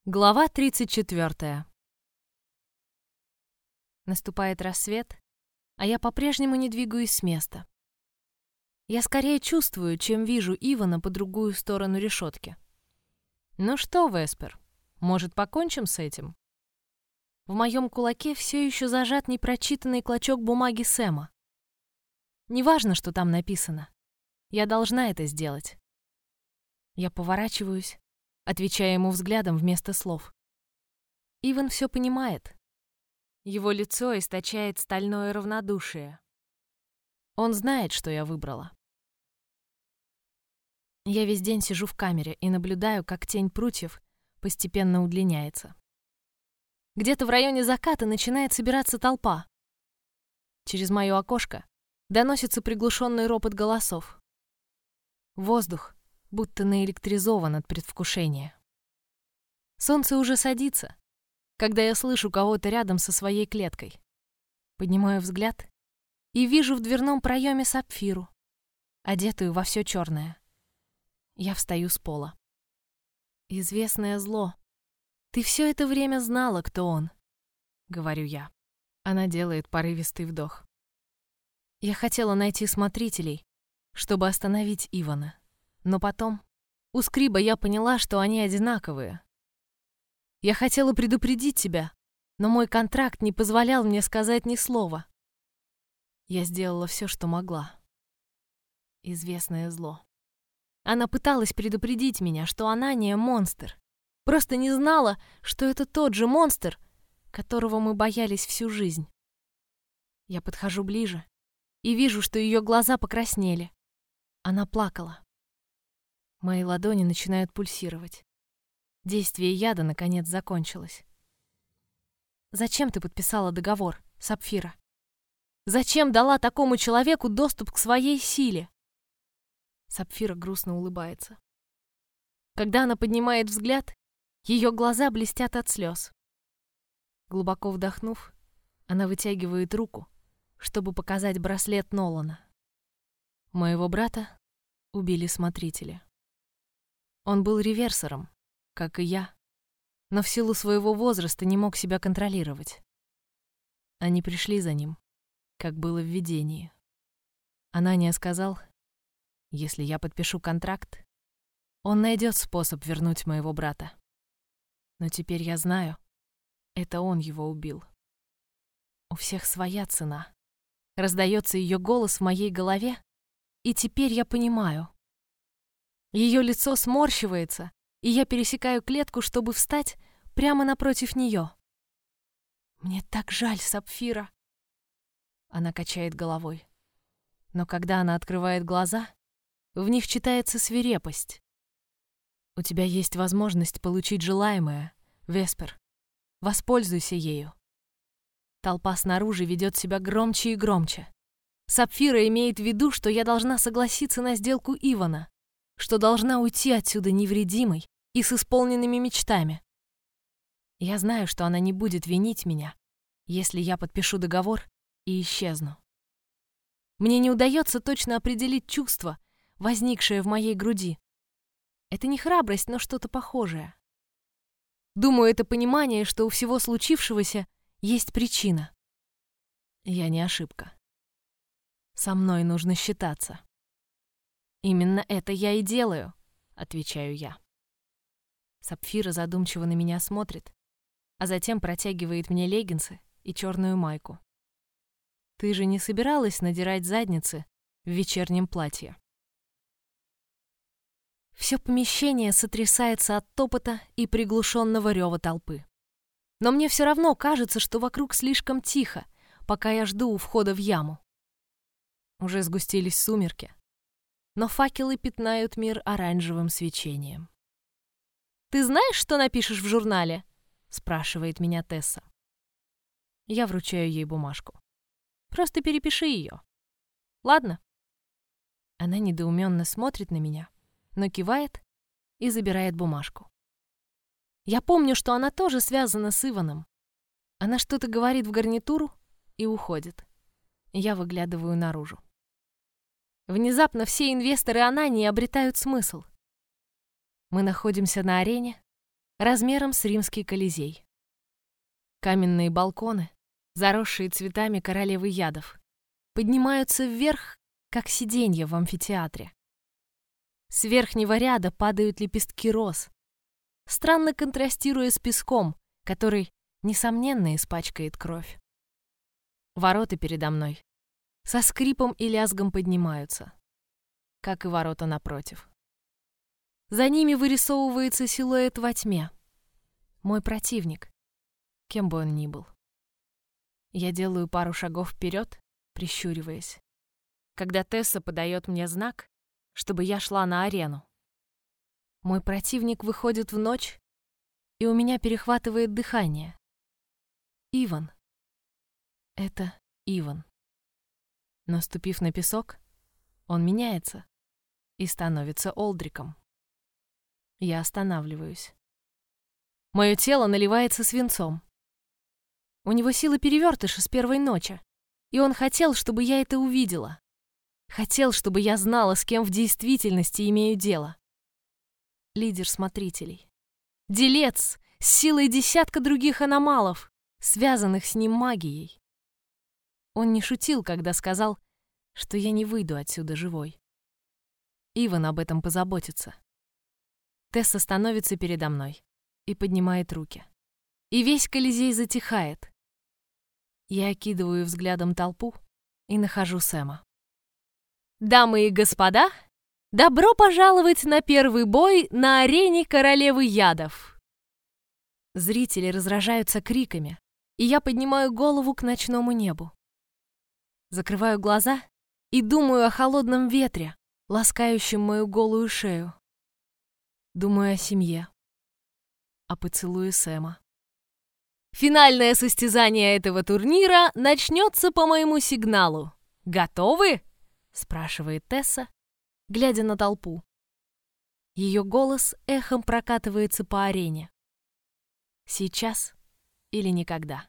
Глава 34. Наступает рассвет, а я по-прежнему не двигаюсь с места. Я скорее чувствую, чем вижу Ивана по другую сторону решетки. «Ну что, Веспер, может, покончим с этим?» В моем кулаке все еще зажат непрочитанный клочок бумаги Сэма. Неважно, что там написано. Я должна это сделать. Я поворачиваюсь, отвечая ему взглядом вместо слов. Иван все понимает. Его лицо источает стальное равнодушие. Он знает, что я выбрала. Я весь день сижу в камере и наблюдаю, как тень прутьев постепенно удлиняется. Где-то в районе заката начинает собираться толпа. Через мое окошко доносится приглушенный ропот голосов. Воздух будто наэлектризован от предвкушения. Солнце уже садится, когда я слышу кого-то рядом со своей клеткой. Поднимаю взгляд и вижу в дверном проеме Сапфиру, одетую во все черное. Я встаю с пола. «Известное зло. Ты все это время знала, кто он», — говорю я. Она делает порывистый вдох. Я хотела найти смотрителей, чтобы остановить Ивана. Но потом, у Скриба я поняла, что они одинаковые. Я хотела предупредить тебя, но мой контракт не позволял мне сказать ни слова. Я сделала все, что могла. Известное зло. Она пыталась предупредить меня, что она не монстр. Просто не знала, что это тот же монстр, которого мы боялись всю жизнь. Я подхожу ближе и вижу, что ее глаза покраснели. Она плакала. Мои ладони начинают пульсировать. Действие яда наконец закончилось. «Зачем ты подписала договор, Сапфира? Зачем дала такому человеку доступ к своей силе?» Сапфира грустно улыбается. Когда она поднимает взгляд, ее глаза блестят от слез. Глубоко вдохнув, она вытягивает руку, чтобы показать браслет Нолана. Моего брата убили смотрители. Он был реверсором, как и я, но в силу своего возраста не мог себя контролировать. Они пришли за ним, как было в видении. Анания сказал, если я подпишу контракт, он найдет способ вернуть моего брата. Но теперь я знаю, это он его убил. У всех своя цена. Раздается ее голос в моей голове, и теперь я понимаю. Ее лицо сморщивается, и я пересекаю клетку, чтобы встать прямо напротив нее. «Мне так жаль, Сапфира!» Она качает головой. Но когда она открывает глаза, в них читается свирепость. «У тебя есть возможность получить желаемое, Веспер. Воспользуйся ею». Толпа снаружи ведет себя громче и громче. Сапфира имеет в виду, что я должна согласиться на сделку Ивана, что должна уйти отсюда невредимой и с исполненными мечтами. Я знаю, что она не будет винить меня, если я подпишу договор и исчезну. Мне не удается точно определить чувство, возникшее в моей груди. Это не храбрость, но что-то похожее. Думаю, это понимание, что у всего случившегося есть причина. Я не ошибка. Со мной нужно считаться. «Именно это я и делаю», — отвечаю я. Сапфира задумчиво на меня смотрит, а затем протягивает мне леггинсы и черную майку. «Ты же не собиралась надирать задницы в вечернем платье?» Все помещение сотрясается от топота и приглушенного рева толпы. Но мне все равно кажется, что вокруг слишком тихо, пока я жду у входа в яму. Уже сгустились сумерки, но факелы пятнают мир оранжевым свечением. «Ты знаешь, что напишешь в журнале?» — спрашивает меня Тесса. Я вручаю ей бумажку. «Просто перепиши ее. Ладно?» Она недоуменно смотрит на меня, но кивает и забирает бумажку. Я помню, что она тоже связана с Иваном. Она что-то говорит в гарнитуру и уходит. Я выглядываю наружу. Внезапно все инвесторы Анании обретают смысл. Мы находимся на арене, размером с Римский Колизей. Каменные балконы, заросшие цветами королевы ядов, поднимаются вверх, как сиденья в амфитеатре. С верхнего ряда падают лепестки роз, странно контрастируя с песком, который, несомненно, испачкает кровь. Ворота передо мной со скрипом и лязгом поднимаются, как и ворота напротив. За ними вырисовывается силуэт во тьме. Мой противник, кем бы он ни был. Я делаю пару шагов вперед, прищуриваясь, когда Тесса подает мне знак, чтобы я шла на арену. Мой противник выходит в ночь, и у меня перехватывает дыхание. Иван. Это Иван. Но, ступив на песок, он меняется и становится Олдриком. Я останавливаюсь. Мое тело наливается свинцом. У него сила перевертыша с первой ночи, и он хотел, чтобы я это увидела. Хотел, чтобы я знала, с кем в действительности имею дело. Лидер смотрителей. Делец с силой десятка других аномалов, связанных с ним магией. Он не шутил, когда сказал, что я не выйду отсюда живой. Иван об этом позаботится. Тесса становится передо мной и поднимает руки. И весь Колизей затихает. Я окидываю взглядом толпу и нахожу Сэма. «Дамы и господа, добро пожаловать на первый бой на арене королевы ядов!» Зрители разражаются криками, и я поднимаю голову к ночному небу. Закрываю глаза и думаю о холодном ветре, ласкающем мою голую шею. Думаю о семье, о поцелуе Сэма. Финальное состязание этого турнира начнется по моему сигналу. Готовы? Спрашивает Тесса, глядя на толпу. Ее голос эхом прокатывается по арене. Сейчас или никогда.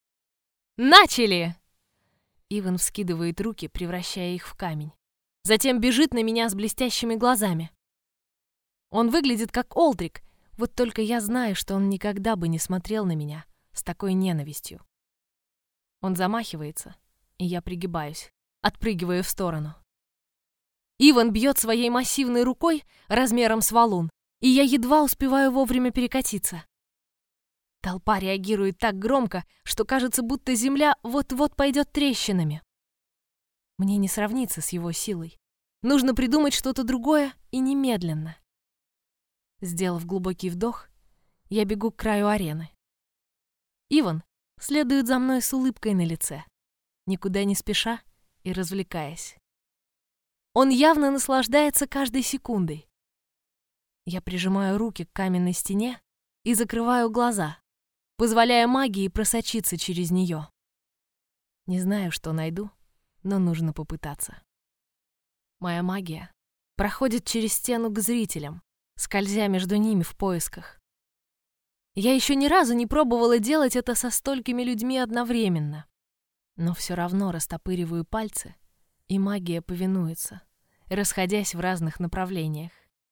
Начали! Иван вскидывает руки, превращая их в камень. Затем бежит на меня с блестящими глазами. Он выглядит как Олдрик, вот только я знаю, что он никогда бы не смотрел на меня с такой ненавистью. Он замахивается, и я пригибаюсь, отпрыгиваю в сторону. Иван бьет своей массивной рукой размером с валун, и я едва успеваю вовремя перекатиться. Толпа реагирует так громко, что кажется, будто земля вот-вот пойдет трещинами. Мне не сравниться с его силой. Нужно придумать что-то другое и немедленно. Сделав глубокий вдох, я бегу к краю арены. Иван следует за мной с улыбкой на лице, никуда не спеша и развлекаясь. Он явно наслаждается каждой секундой. Я прижимаю руки к каменной стене и закрываю глаза, позволяя магии просочиться через нее. Не знаю, что найду, но нужно попытаться. Моя магия проходит через стену к зрителям, скользя между ними в поисках. Я еще ни разу не пробовала делать это со столькими людьми одновременно, но все равно растопыриваю пальцы, и магия повинуется, расходясь в разных направлениях.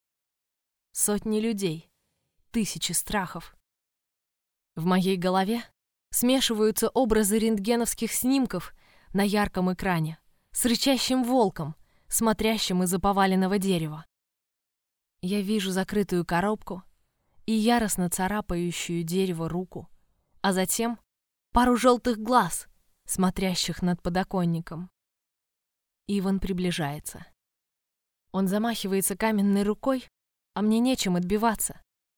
Сотни людей, тысячи страхов. В моей голове смешиваются образы рентгеновских снимков на ярком экране с рычащим волком, смотрящим из-за поваленного дерева. Я вижу закрытую коробку и яростно царапающую дерево руку, а затем пару желтых глаз, смотрящих над подоконником. Иван приближается. Он замахивается каменной рукой, а мне нечем отбиваться.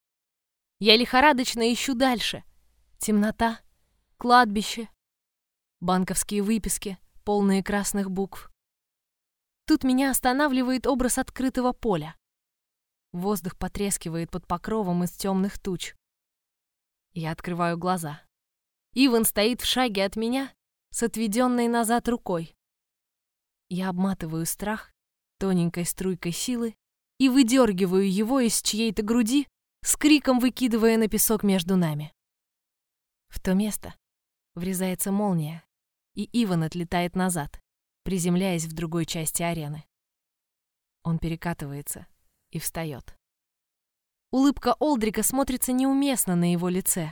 Я лихорадочно ищу дальше. Темнота, кладбище, банковские выписки, полные красных букв. Тут меня останавливает образ открытого поля. Воздух потрескивает под покровом из темных туч. Я открываю глаза. Иван стоит в шаге от меня с отведенной назад рукой. Я обматываю страх тоненькой струйкой силы и выдергиваю его из чьей-то груди, с криком выкидывая на песок между нами. В то место врезается молния, и Иван отлетает назад, приземляясь в другой части арены. Он перекатывается и встает. Улыбка Олдрика смотрится неуместно на его лице.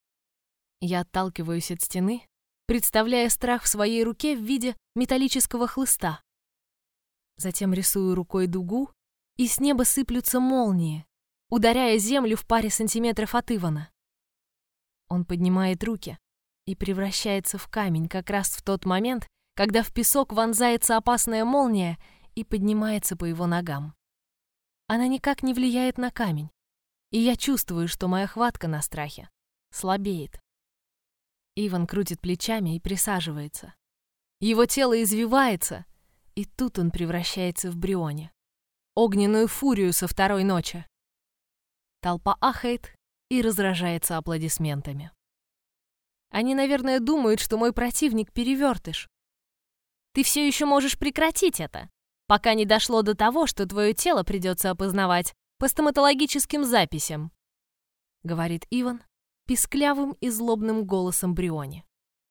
Я отталкиваюсь от стены, представляя страх в своей руке в виде металлического хлыста. Затем рисую рукой дугу, и с неба сыплются молнии, ударяя землю в паре сантиметров от Ивана. Он поднимает руки и превращается в камень как раз в тот момент, когда в песок вонзается опасная молния и поднимается по его ногам. Она никак не влияет на камень, и я чувствую, что моя хватка на страхе слабеет. Иван крутит плечами и присаживается. Его тело извивается, и тут он превращается в Бриони, огненную фурию со второй ночи. Толпа ахает и разражается аплодисментами. Они, наверное, думают, что мой противник перевертыш. Ты все еще можешь прекратить это, пока не дошло до того, что твое тело придется опознавать по стоматологическим записям, говорит Иван писклявым и злобным голосом Бриони.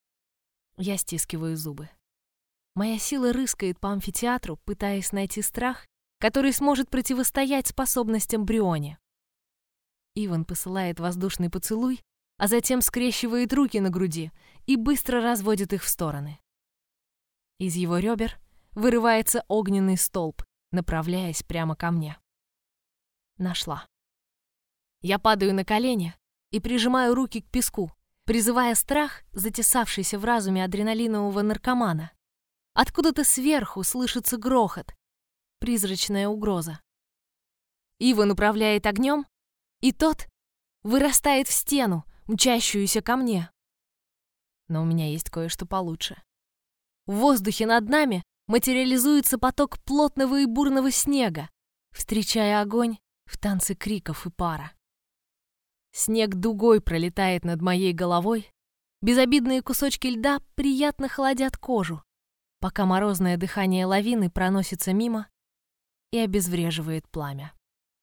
Я стискиваю зубы. Моя сила рыскает по амфитеатру, пытаясь найти страх, который сможет противостоять способностям Бриони. Иван посылает воздушный поцелуй, а затем скрещивает руки на груди и быстро разводит их в стороны. Из его ребер вырывается огненный столб, направляясь прямо ко мне. Нашла. Я падаю на колени и прижимаю руки к песку, призывая страх, затесавшийся в разуме адреналинового наркомана. Откуда-то сверху слышится грохот, призрачная угроза. Иван управляет огнем, и тот вырастает в стену, мчащуюся ко мне. Но у меня есть кое-что получше. В воздухе над нами материализуется поток плотного и бурного снега, встречая огонь в танце криков и пара. Снег дугой пролетает над моей головой, безобидные кусочки льда приятно холодят кожу, пока морозное дыхание лавины проносится мимо и обезвреживает пламя.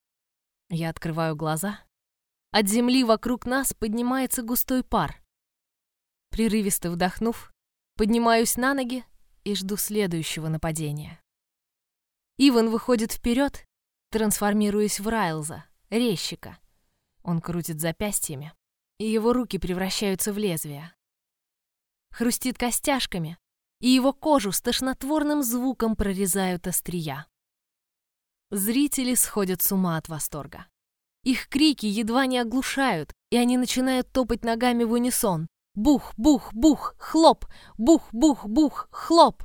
Я открываю глаза. От земли вокруг нас поднимается густой пар. Прерывисто вдохнув, поднимаюсь на ноги и жду следующего нападения. Иван выходит вперед, трансформируясь в Райлза, резчика. Он крутит запястьями, и его руки превращаются в лезвия. Хрустит костяшками, и его кожу с тошнотворным звуком прорезают острия. Зрители сходят с ума от восторга. Их крики едва не оглушают, и они начинают топать ногами в унисон. Бух, бух, бух, хлоп, бух, бух, бух, хлоп.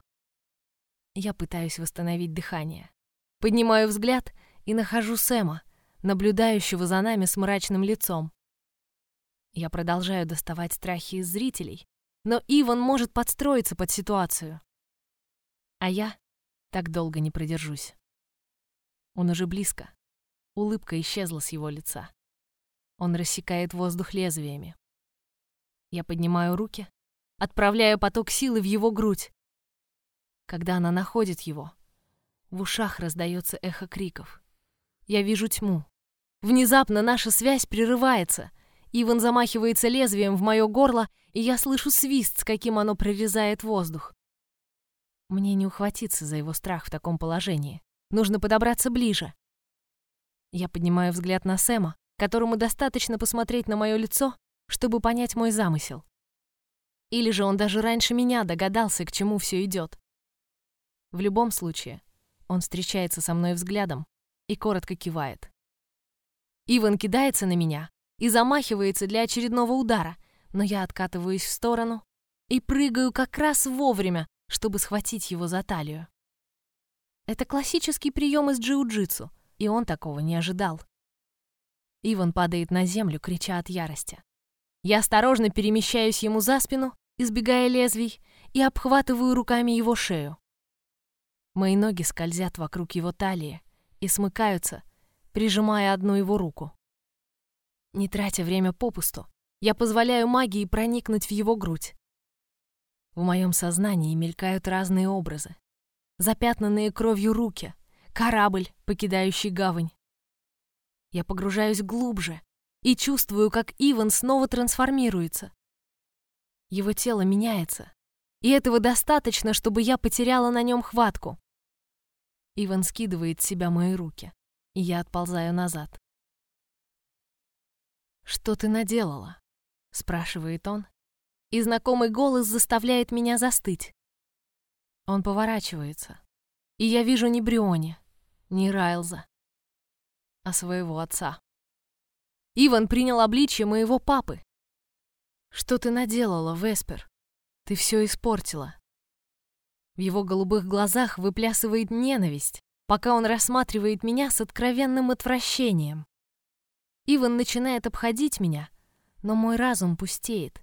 Я пытаюсь восстановить дыхание. Поднимаю взгляд и нахожу Сэма, наблюдающего за нами с мрачным лицом. Я продолжаю доставать страхи из зрителей, но Иван может подстроиться под ситуацию. А я так долго не продержусь. Он уже близко. Улыбка исчезла с его лица. Он рассекает воздух лезвиями. Я поднимаю руки, отправляя поток силы в его грудь. Когда она находит его, в ушах раздается эхо криков. Я вижу тьму. Внезапно наша связь прерывается. Иван замахивается лезвием в мое горло, и я слышу свист, с каким оно прорезает воздух. Мне не ухватиться за его страх в таком положении. Нужно подобраться ближе. Я поднимаю взгляд на Сэма, которому достаточно посмотреть на мое лицо, чтобы понять мой замысел. Или же он даже раньше меня догадался, к чему все идет. В любом случае, он встречается со мной взглядом и коротко кивает. Иван кидается на меня и замахивается для очередного удара, но я откатываюсь в сторону и прыгаю как раз вовремя, чтобы схватить его за талию. Это классический прием из джиу-джитсу, и он такого не ожидал. Иван падает на землю, крича от ярости. Я осторожно перемещаюсь ему за спину, избегая лезвий, и обхватываю руками его шею. Мои ноги скользят вокруг его талии и смыкаются, прижимая одну его руку. Не тратя время попусту, я позволяю магии проникнуть в его грудь. В моем сознании мелькают разные образы. Запятнанные кровью руки, корабль, покидающий гавань. Я погружаюсь глубже и чувствую, как Иван снова трансформируется. Его тело меняется, и этого достаточно, чтобы я потеряла на нем хватку. Иван скидывает с себя мои руки, и я отползаю назад. «Что ты наделала?» — спрашивает он, и знакомый голос заставляет меня застыть. Он поворачивается, и я вижу не Бриони, не Райлза, а своего отца. Иван принял обличье моего папы. «Что ты наделала, Веспер? Ты все испортила». В его голубых глазах выплясывает ненависть, пока он рассматривает меня с откровенным отвращением. Иван начинает обходить меня, но мой разум пустеет.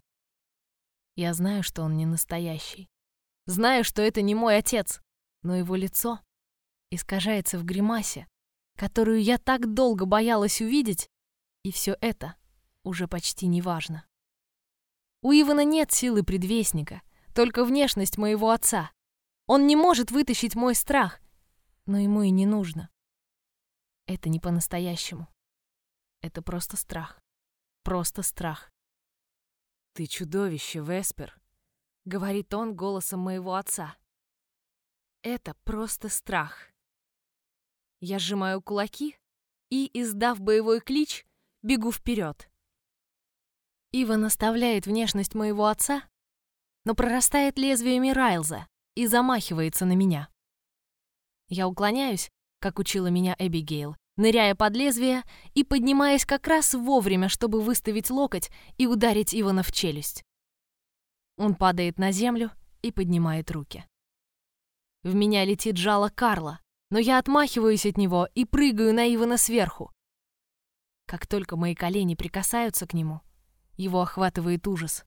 Я знаю, что он не настоящий. Знаю, что это не мой отец, но его лицо искажается в гримасе, которую я так долго боялась увидеть, и все это уже почти не важно. У Ивана нет силы предвестника, только внешность моего отца. Он не может вытащить мой страх, но ему и не нужно. Это не по-настоящему. Это просто страх. Просто страх. «Ты чудовище, Веспер», — говорит он голосом моего отца. Это просто страх. Я сжимаю кулаки и, издав боевой клич, бегу вперед. Иван оставляет внешность моего отца, но прорастает лезвиями Райлза и замахивается на меня. Я уклоняюсь, как учила меня Эбигейл, ныряя под лезвие и поднимаясь как раз вовремя, чтобы выставить локоть и ударить Ивана в челюсть. Он падает на землю и поднимает руки. В меня летит жало Карла, но я отмахиваюсь от него и прыгаю на Ивана сверху. Как только мои колени прикасаются к нему, его охватывает ужас.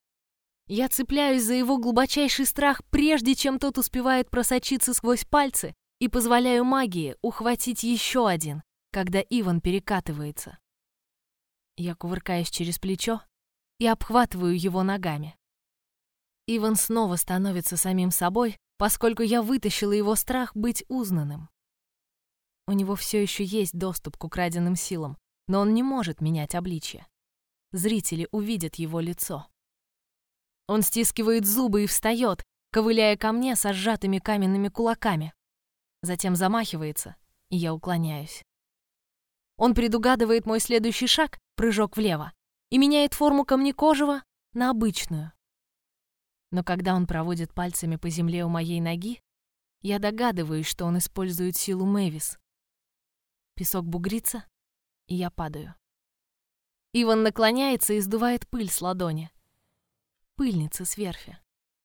Я цепляюсь за его глубочайший страх, прежде чем тот успевает просочиться сквозь пальцы, и позволяю магии ухватить еще один, когда Иван перекатывается. Я кувыркаюсь через плечо и обхватываю его ногами. Иван снова становится самим собой, поскольку я вытащила его страх быть узнанным. У него все еще есть доступ к украденным силам, но он не может менять обличье. Зрители увидят его лицо. Он стискивает зубы и встает, ковыляя ко мне со сжатыми каменными кулаками. Затем замахивается, и я уклоняюсь. Он предугадывает мой следующий шаг, прыжок влево, и меняет форму камнекожего на обычную. Но когда он проводит пальцами по земле у моей ноги, я догадываюсь, что он использует силу Мэвис. Песок бугрится, и я падаю. Иван наклоняется и сдувает пыль с ладони. Пыльница с верфи.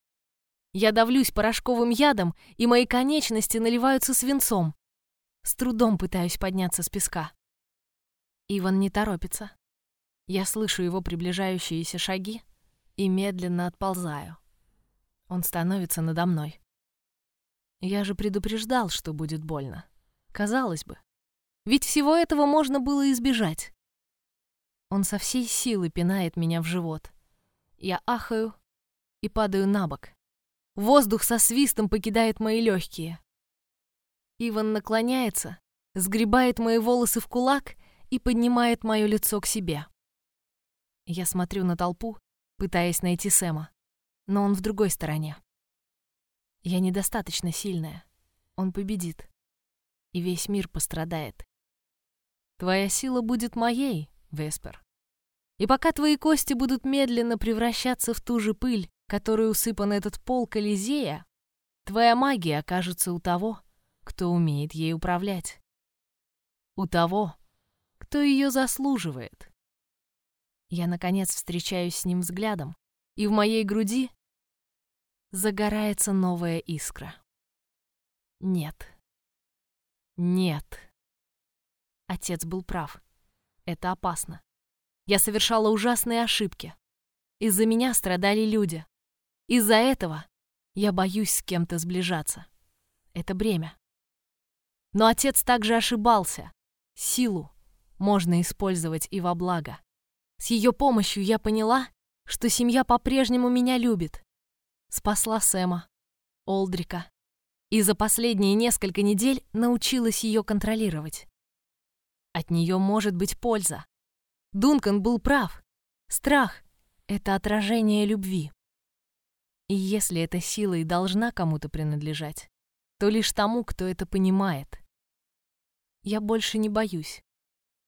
Я давлюсь порошковым ядом, и мои конечности наливаются свинцом. С трудом пытаюсь подняться с песка. Иван не торопится. Я слышу его приближающиеся шаги и медленно отползаю. Он становится надо мной. Я же предупреждал, что будет больно. Казалось бы. Ведь всего этого можно было избежать. Он со всей силы пинает меня в живот. Я ахаю и падаю на бок. Воздух со свистом покидает мои легкие. Иван наклоняется, сгребает мои волосы в кулак и поднимает мое лицо к себе. Я смотрю на толпу, пытаясь найти Сэма, но он в другой стороне. Я недостаточно сильная. Он победит. И весь мир пострадает. Твоя сила будет моей, Веспер. И пока твои кости будут медленно превращаться в ту же пыль, которой усыпан этот пол Колизея, твоя магия окажется у того, кто умеет ей управлять. У того, кто ее заслуживает. Я, наконец, встречаюсь с ним взглядом, и в моей груди загорается новая искра. Нет. Нет. Отец был прав. Это опасно. Я совершала ужасные ошибки. Из-за меня страдали люди. Из-за этого я боюсь с кем-то сближаться. Это бремя. Но отец также ошибался. Силу можно использовать и во благо. С ее помощью я поняла, что семья по-прежнему меня любит. Спасла Сэма, Олдрика. И за последние несколько недель научилась ее контролировать. От нее может быть польза. Дункан был прав. Страх — это отражение любви. И если эта сила и должна кому-то принадлежать, то лишь тому, кто это понимает. Я больше не боюсь.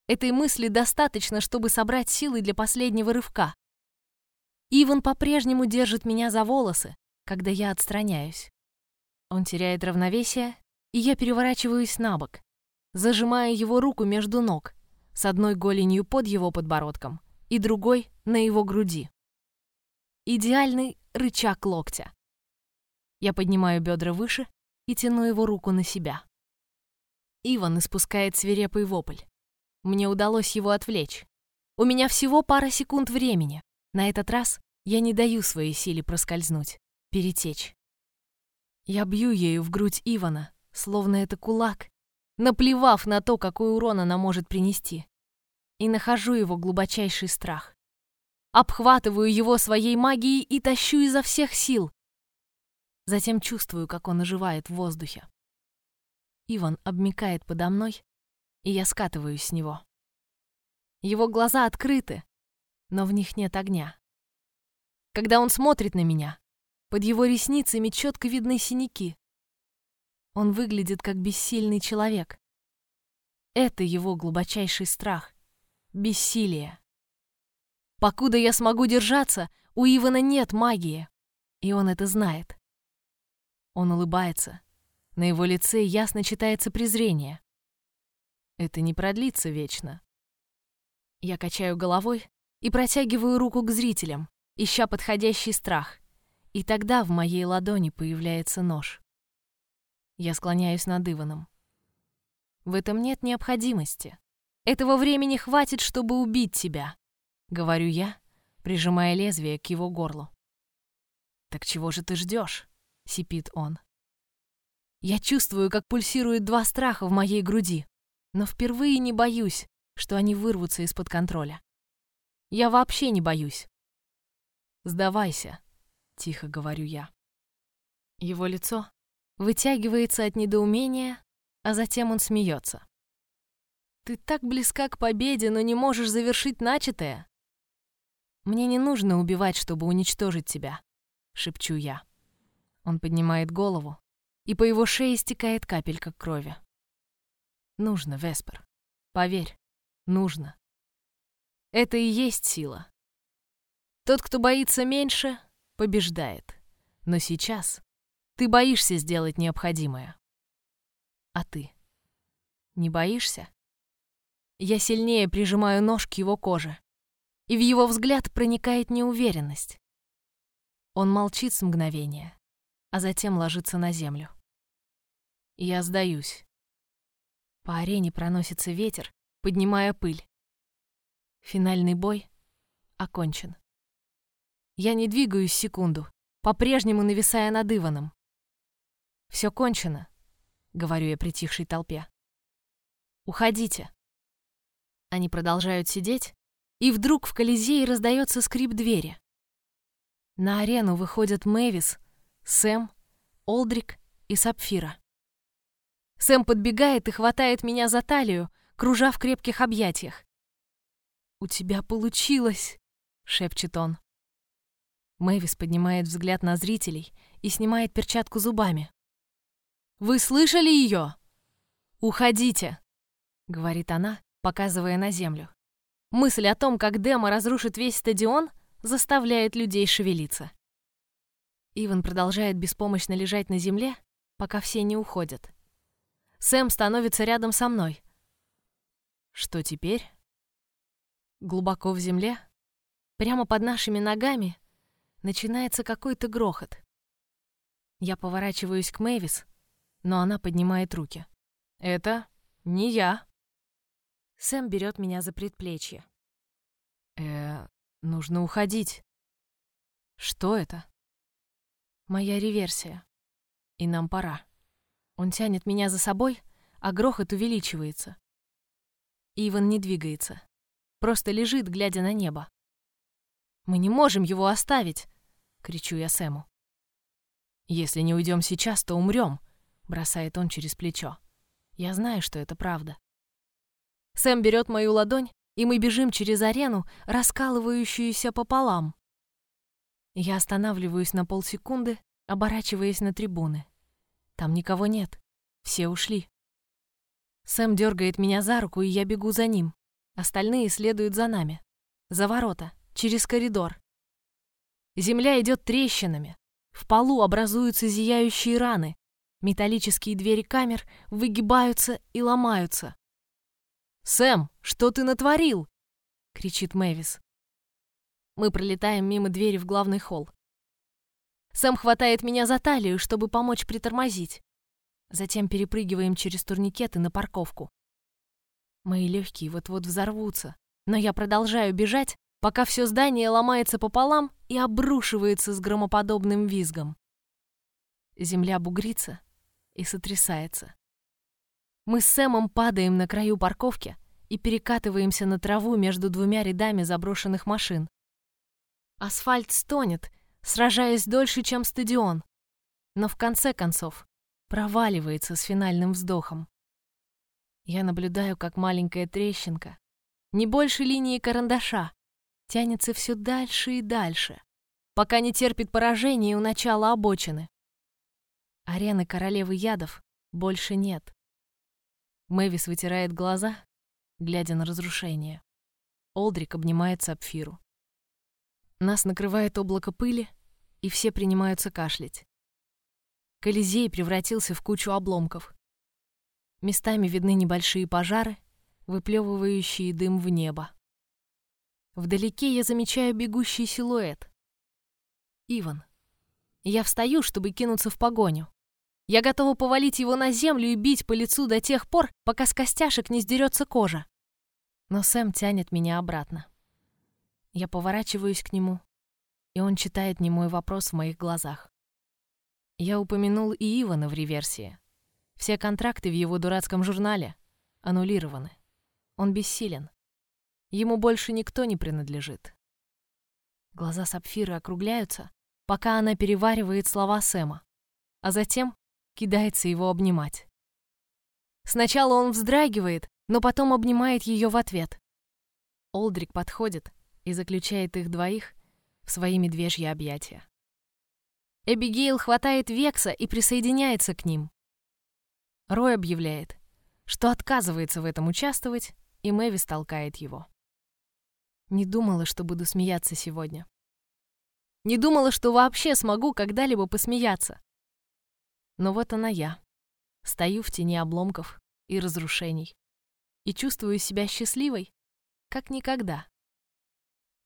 Этой мысли достаточно, чтобы собрать силы для последнего рывка. Иван по-прежнему держит меня за волосы, когда я отстраняюсь. Он теряет равновесие, и я переворачиваюсь на бок, зажимая его руку между ног, с одной голенью под его подбородком и другой на его груди. Идеальный рычаг локтя. Я поднимаю бедра выше и тяну его руку на себя. Иван испускает свирепый вопль. Мне удалось его отвлечь. У меня всего пара секунд времени. На этот раз я не даю своей силе проскользнуть, перетечь. Я бью ею в грудь Ивана, словно это кулак, наплевав на то, какой урон она может принести. И нахожу его глубочайший страх. Обхватываю его своей магией и тащу изо всех сил. Затем чувствую, как он оживает в воздухе. Иван обмякает подо мной, и я скатываюсь с него. Его глаза открыты, но в них нет огня. Когда он смотрит на меня, под его ресницами четко видны синяки. Он выглядит как бессильный человек. Это его глубочайший страх, бессилие. Покуда я смогу держаться, у Ивана нет магии, и он это знает. Он улыбается. На его лице ясно читается презрение. Это не продлится вечно. Я качаю головой и протягиваю руку к зрителям, ища подходящий страх. И тогда в моей ладони появляется нож. Я склоняюсь над Иваном. В этом нет необходимости. Этого времени хватит, чтобы убить тебя, говорю я, прижимая лезвие к его горлу. Так чего же ты ждешь? Сипит он. Я чувствую, как пульсируют два страха в моей груди, но впервые не боюсь, что они вырвутся из-под контроля. Я вообще не боюсь. «Сдавайся», — тихо говорю я. Его лицо вытягивается от недоумения, а затем он смеется. «Ты так близка к победе, но не можешь завершить начатое». «Мне не нужно убивать, чтобы уничтожить тебя», — шепчу я. Он поднимает голову, и по его шее стекает капелька крови. «Нужно, Веспер. Поверь, нужно. Это и есть сила. Тот, кто боится меньше, побеждает. Но сейчас ты боишься сделать необходимое. А ты не боишься?» Я сильнее прижимаю нож к его коже, и в его взгляд проникает неуверенность. Он молчит с мгновения, а затем ложится на землю. Я сдаюсь. По арене проносится ветер, поднимая пыль. Финальный бой окончен. Я не двигаюсь секунду, по-прежнему нависая над Иваном. «Все кончено», — говорю я притихшей толпе. «Уходите». Они продолжают сидеть, и вдруг в Колизее раздается скрип двери. На арену выходят Мэвис, Сэм, Олдрик и Сапфира. Сэм подбегает и хватает меня за талию, кружа в крепких объятиях. «У тебя получилось!» — шепчет он. Мэвис поднимает взгляд на зрителей и снимает перчатку зубами. «Вы слышали ее? Уходите!» — говорит она, показывая на землю. Мысль о том, как Демо разрушит весь стадион, заставляет людей шевелиться. Иван продолжает беспомощно лежать на земле, пока все не уходят. Сэм становится рядом со мной. Что теперь? Глубоко в земле, прямо под нашими ногами, начинается какой-то грохот. Я поворачиваюсь к Мэвис, но она поднимает руки. «Это не я». Сэм берет меня за предплечье. Нужно уходить. Что это? Моя реверсия. И нам пора. Он тянет меня за собой, а грохот увеличивается. Иван не двигается. Просто лежит, глядя на небо. «Мы не можем его оставить!» — кричу я Сэму. «Если не уйдем сейчас, то умрем», — бросает он через плечо. Я знаю, что это правда. Сэм берет мою ладонь, и мы бежим через арену, раскалывающуюся пополам. Я останавливаюсь на полсекунды, оборачиваясь на трибуны. Там никого нет. Все ушли. Сэм дергает меня за руку, и я бегу за ним. Остальные следуют за нами. За ворота, через коридор. Земля идет трещинами. В полу образуются зияющие раны. Металлические двери камер выгибаются и ломаются. «Сэм, что ты натворил?» — кричит Мэвис. Мы пролетаем мимо двери в главный холл. Сэм хватает меня за талию, чтобы помочь притормозить. Затем перепрыгиваем через турникеты на парковку. Мои легкие вот-вот взорвутся, но я продолжаю бежать, пока все здание ломается пополам и обрушивается с громоподобным визгом. Земля бугрится и сотрясается. Мы с Сэмом падаем на краю парковки и перекатываемся на траву между двумя рядами заброшенных машин. Асфальт стонет, сражаясь дольше, чем стадион, но в конце концов проваливается с финальным вздохом. Я наблюдаю, как маленькая трещинка, не больше линии карандаша, тянется все дальше и дальше, пока не терпит поражения у начала обочины. Арены королевы ядов больше нет. Мэвис вытирает глаза, глядя на разрушение. Олдрик обнимает Сапфиру. Нас накрывает облако пыли, и все принимаются кашлять. Колизей превратился в кучу обломков. Местами видны небольшие пожары, выплевывающие дым в небо. Вдалеке я замечаю бегущий силуэт. Иван. Я встаю, чтобы кинуться в погоню. Я готова повалить его на землю и бить по лицу до тех пор, пока с костяшек не сдерется кожа. Но Сэм тянет меня обратно. Я поворачиваюсь к нему, и он читает немой вопрос в моих глазах. Я упомянул и Ивана в реверсии. Все контракты в его дурацком журнале аннулированы. Он бессилен. Ему больше никто не принадлежит. Глаза Сапфиры округляются, пока она переваривает слова Сэма, а затем кидается его обнимать. Сначала он вздрагивает, но потом обнимает ее в ответ. Олдрик подходит и заключает их двоих в свои медвежьи объятия. Эбигейл хватает Векса и присоединяется к ним. Рой объявляет, что отказывается в этом участвовать, и Мэвис толкает его. Не думала, что буду смеяться сегодня. Не думала, что вообще смогу когда-либо посмеяться. Но вот она я. Стою в тени обломков и разрушений и чувствую себя счастливой, как никогда.